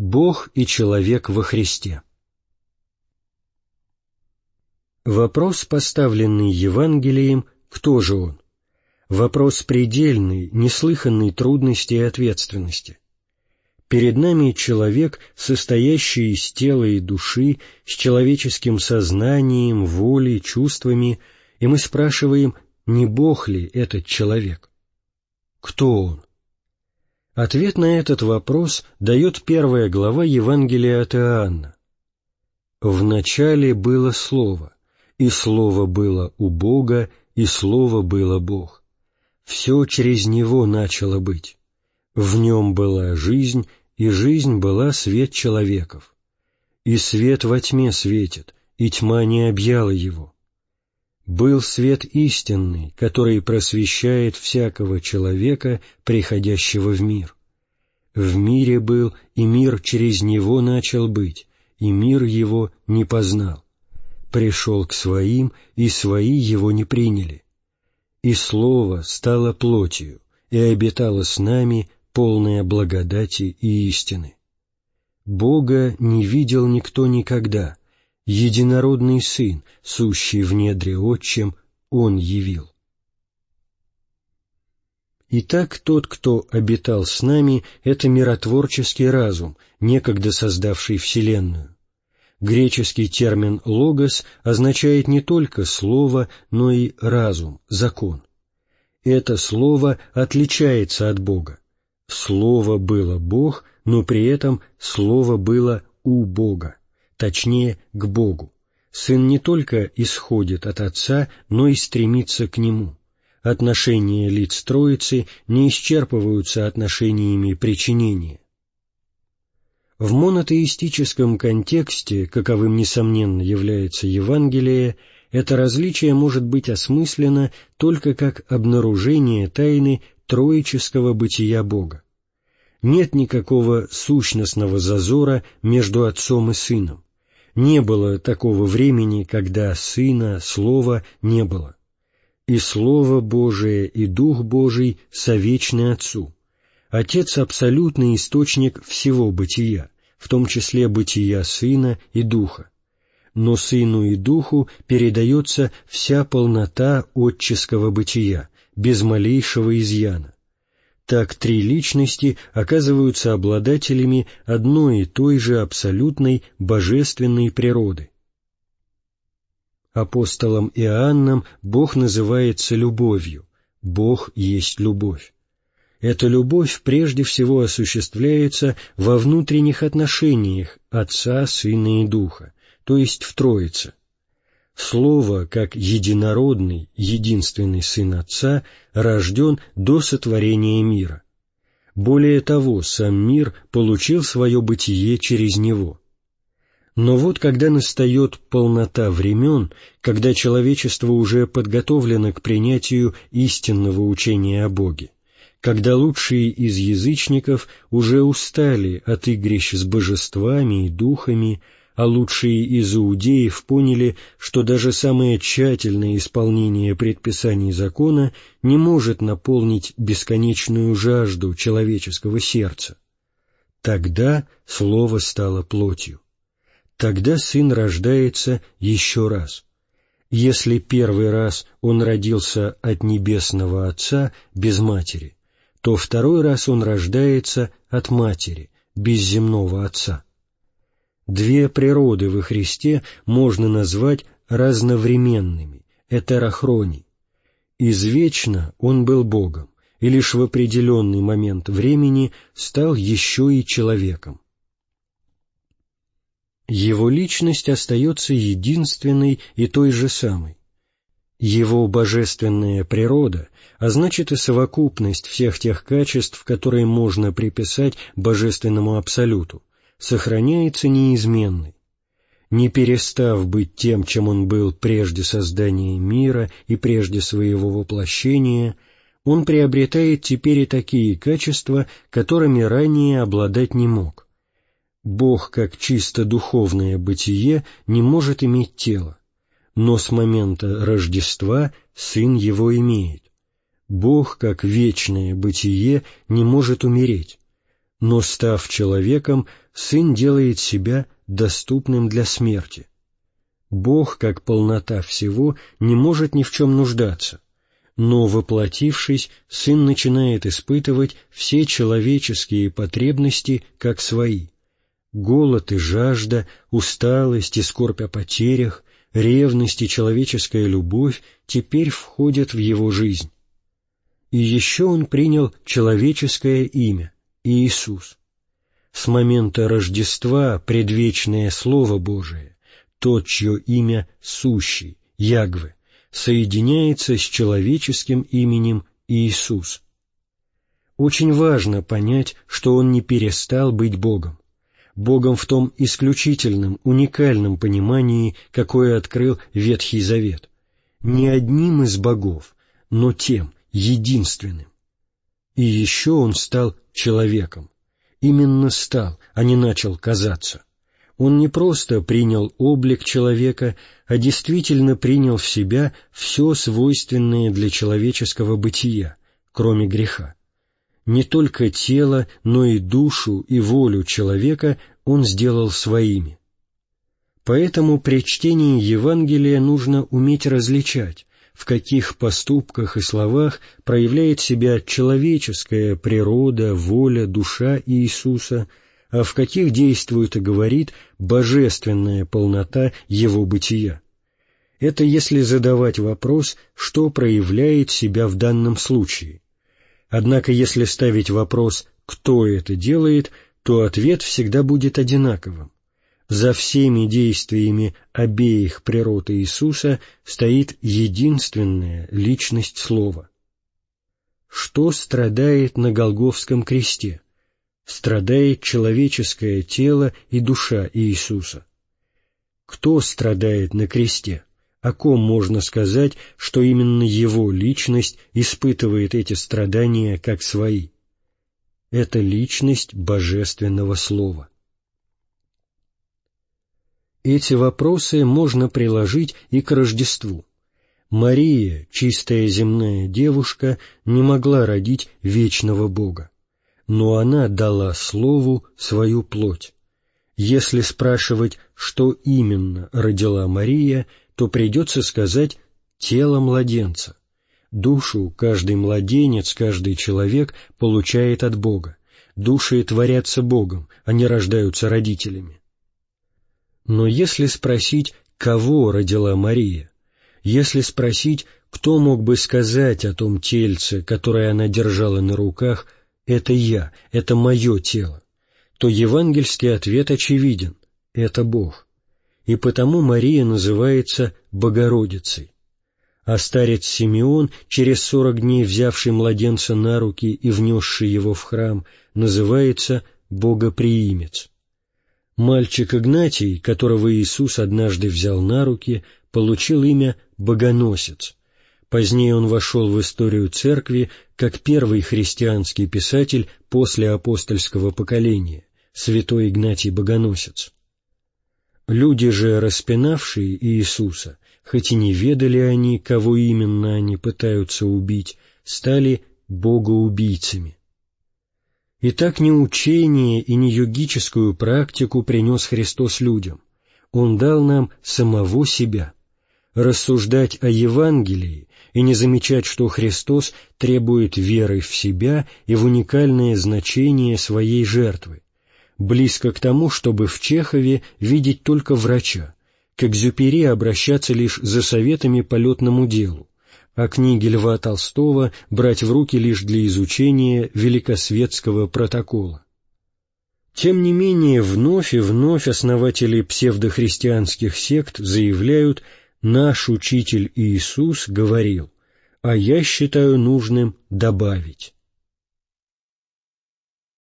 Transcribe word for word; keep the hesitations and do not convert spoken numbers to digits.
Бог и человек во Христе. Вопрос, поставленный Евангелием, кто же Он? Вопрос предельной, неслыханной трудности и ответственности. Перед нами человек, состоящий из тела и души, с человеческим сознанием, волей, чувствами, и мы спрашиваем, не Бог ли этот человек? Кто Он? Ответ на этот вопрос дает первая глава Евангелия от Иоанна. «В начале было Слово, и Слово было у Бога, и Слово было Бог. Все через Него начало быть. В Нем была жизнь, и жизнь была свет человеков. И свет во тьме светит, и тьма не объяла Его. Был свет истинный, который просвещает всякого человека, приходящего в мир. В мире был, и мир через Него начал быть, и мир Его не познал. Пришел к Своим, и Свои Его не приняли. И Слово стало плотью, и обитало с нами, полное благодати и истины. Бога не видел никто никогда, единородный Сын, сущий в недре Отчим, Он явил». Итак, тот, кто обитал с нами, это миротворческий разум, некогда создавший Вселенную. Греческий термин «логос» означает не только слово, но и разум, закон. Это слово отличается от Бога. Слово было Бог, но при этом слово было у Бога, точнее, к Богу. Сын не только исходит от Отца, но и стремится к Нему. Отношения лиц Троицы не исчерпываются отношениями причинения. В монотеистическом контексте, каковым, несомненно, является Евангелие, это различие может быть осмыслено только как обнаружение тайны троического бытия Бога. Нет никакого сущностного зазора между Отцом и Сыном. Не было такого времени, когда Сына, Слова не было. И Слово Божие, и Дух Божий совечны Отцу. Отец — абсолютный источник всего бытия, в том числе бытия Сына и Духа. Но Сыну и Духу передается вся полнота отческого бытия, без малейшего изъяна. Так три личности оказываются обладателями одной и той же абсолютной божественной природы. Апостолом Иоанном Бог называется любовью. Бог есть любовь. Эта любовь прежде всего осуществляется во внутренних отношениях Отца, Сына и Духа, то есть в Троице. Слово, как единородный, единственный Сын Отца, рожден до сотворения мира. Более того, сам мир получил свое бытие через Него. Но вот когда настает полнота времен, когда человечество уже подготовлено к принятию истинного учения о Боге, когда лучшие из язычников уже устали от игрищ с божествами и духами, а лучшие из иудеев поняли, что даже самое тщательное исполнение предписаний закона не может наполнить бесконечную жажду человеческого сердца, тогда Слово стало плотью. Тогда Сын рождается еще раз. Если первый раз Он родился от Небесного Отца без матери, то второй раз Он рождается от матери, без земного Отца. Две природы во Христе можно назвать разновременными, этерохрони. Извечно Он был Богом, и лишь в определенный момент времени стал еще и человеком. Его личность остается единственной и той же самой. Его божественная природа, а значит и совокупность всех тех качеств, которые можно приписать божественному абсолюту, сохраняется неизменной. Не перестав быть тем, чем Он был прежде создания мира и прежде своего воплощения, Он приобретает теперь и такие качества, которыми ранее обладать не мог. Бог, как чисто духовное бытие, не может иметь тела, но с момента Рождества Сын Его имеет. Бог, как вечное бытие, не может умереть, но, став человеком, Сын делает себя доступным для смерти. Бог, как полнота всего, не может ни в чем нуждаться, но, воплотившись, Сын начинает испытывать все человеческие потребности как свои. Голод и жажда, усталость и скорбь о потерях, ревность и человеческая любовь теперь входят в его жизнь. И еще он принял человеческое имя — Иисус. С момента Рождества предвечное Слово Божие, тот, чье имя Сущий, Ягве, соединяется с человеческим именем Иисус. Очень важно понять, что он не перестал быть Богом. Богом в том исключительном, уникальном понимании, какое открыл Ветхий Завет. Не одним из богов, но тем, единственным. И еще он стал человеком. Именно стал, а не начал казаться. Он не просто принял облик человека, а действительно принял в себя все свойственное для человеческого бытия, кроме греха. Не только тело, но и душу и волю человека он сделал своими. Поэтому при чтении Евангелия нужно уметь различать, в каких поступках и словах проявляет себя человеческая природа, воля, душа Иисуса, а в каких действует и говорит божественная полнота Его бытия. Это если задавать вопрос, что проявляет себя в данном случае. Однако если ставить вопрос, кто это делает, то ответ всегда будет одинаковым. За всеми действиями обеих природ Иисуса стоит единственная личность Слова. Что страдает на Голгофском кресте? Страдает человеческое тело и душа Иисуса. Кто страдает на кресте? О ком можно сказать, что именно его личность испытывает эти страдания как свои? Это личность Божественного Слова. Эти вопросы можно приложить и к Рождеству. Мария, чистая земная девушка, не могла родить вечного Бога, но она дала Слову свою плоть. Если спрашивать, что именно родила Мария, то придется сказать «тело младенца». Душу каждый младенец, каждый человек получает от Бога. Души творятся Богом, они рождаются родителями. Но если спросить, кого родила Мария, если спросить, кто мог бы сказать о том тельце, которое она держала на руках, «это я, это мое тело», то евангельский ответ очевиден — это Бог. И потому Мария называется Богородицей. А старец Симеон, через сорок дней взявший младенца на руки и внесший его в храм, называется Богоприимец. Мальчик Игнатий, которого Иисус однажды взял на руки, получил имя Богоносец. Позднее он вошел в историю церкви как первый христианский писатель после апостольского поколения, святой Игнатий Богоносец. Люди же, распинавшие Иисуса, хоть и не ведали они, кого именно они пытаются убить, стали богоубийцами. Итак, не учение и не йогическую практику принес Христос людям. Он дал нам самого себя. Рассуждать о Евангелии и не замечать, что Христос требует веры в себя и в уникальное значение своей жертвы, близко к тому, чтобы в Чехове видеть только врача, к Экзюпери обращаться лишь за советами по летному делу, а книги Льва Толстого брать в руки лишь для изучения великосветского протокола. Тем не менее, вновь и вновь основатели псевдохристианских сект заявляют: «Наш учитель Иисус говорил, а я считаю нужным добавить».